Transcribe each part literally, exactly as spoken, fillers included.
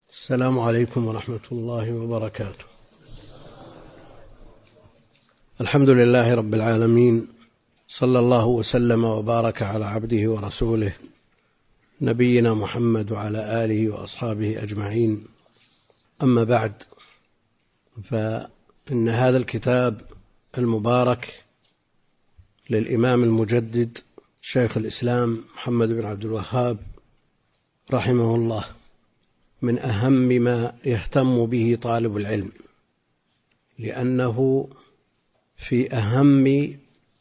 السلام عليكم ورحمة الله وبركاته. الحمد لله رب العالمين، صلى الله وسلم وبارك على عبده ورسوله نبينا محمد وعلى آله وأصحابه أجمعين. أما بعد، فإن هذا الكتاب المبارك للإمام المجدد شيخ الإسلام محمد بن عبد الوهاب رحمه الله من أهم ما يهتم به طالب العلم، لأنه في أهم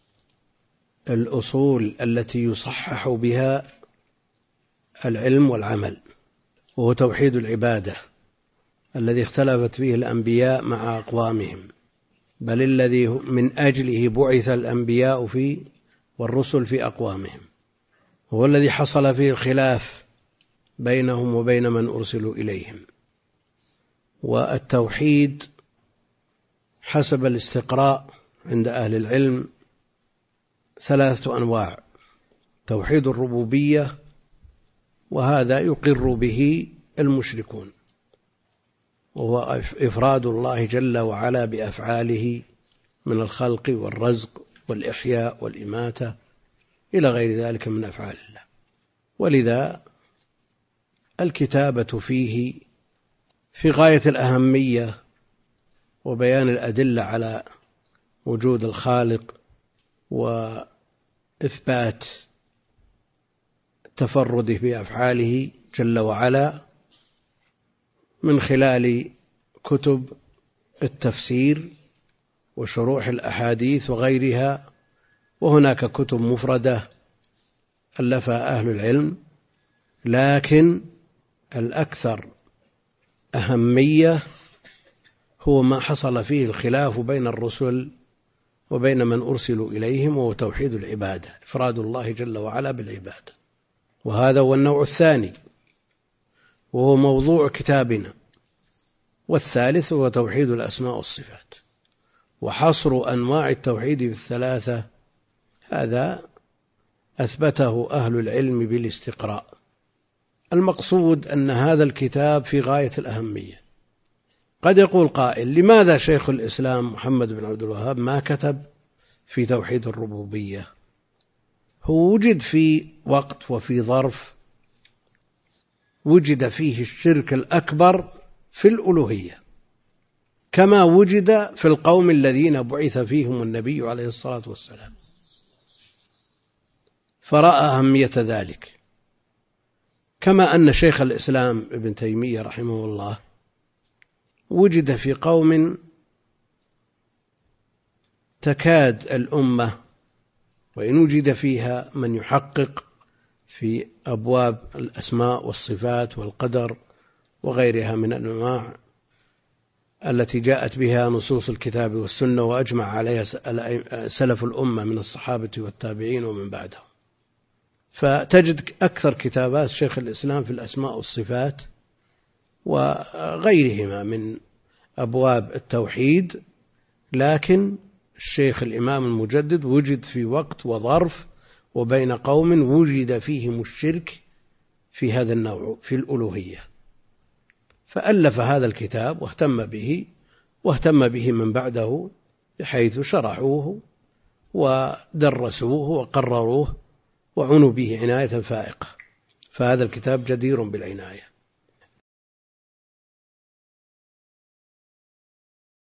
الأصول التي يصحح بها العلم والعمل، وهو توحيد العبادة الذي اختلفت فيه الأنبياء مع أقوامهم، بل الذي من أجله بعث الأنبياء في والرسل في أقوامهم، هو الذي حصل فيه الخلاف بينهم وبين من أرسلوا إليهم. والتوحيد حسب الاستقراء عند أهل العلم ثلاثة أنواع: توحيد الربوبية، وهذا يقر به المشركون، وهو إفراد الله جل وعلا بأفعاله من الخلق والرزق والإحياء والإماتة إلى غير ذلك من أفعال الله. ولذا الكتابة فيه في غاية الأهمية، وبيان الأدلة على وجود الخالق وإثبات تفرده بأفعاله جل وعلا من خلال كتب التفسير وشروح الأحاديث وغيرها. وهناك كتب مفردة ألفها أهل العلم، لكن الأكثر أهمية هو ما حصل فيه الخلاف بين الرسل وبين من أرسلوا إليهم، وهو توحيد العبادة، إفراد الله جل وعلا بالعبادة. وهذا هو النوع الثاني، وهو موضوع كتابنا. والثالث هو توحيد الأسماء والصفات. وحصر أنواع التوحيد في الثلاثة هذا أثبته أهل العلم بالاستقراء. المقصود أن هذا الكتاب في غاية الأهمية. قد يقول قائل: لماذا شيخ الإسلام محمد بن عبد الوهاب ما كتب في توحيد الربوبية؟ هو وجد في وقت وفي ظرف وجد فيه الشرك الأكبر في الألوهية، كما وجد في القوم الذين بعث فيهم النبي عليه الصلاة والسلام، فرأى أهمية ذلك. كما أن شيخ الإسلام ابن تيمية رحمه الله وجد في قوم تكاد الأمة، وإن وجد فيها من يحقق في أبواب الأسماء والصفات والقدر وغيرها من الأنواع التي جاءت بها نصوص الكتاب والسنة وأجمع عليها سلف الأمة من الصحابة والتابعين ومن بعدهم. فتجد أكثر كتابات شيخ الإسلام في الأسماء والصفات وغيرهما من أبواب التوحيد، لكن الشيخ الإمام المجدد وجد في وقت وظرف وبين قوم وجد فيهم الشرك في هذا النوع في الألوهية، فألف هذا الكتاب واهتم به، واهتم به من بعده، بحيث شرحوه ودرسوه وقرروه وعنوا به عناية فائقة. فهذا الكتاب جدير بالعناية.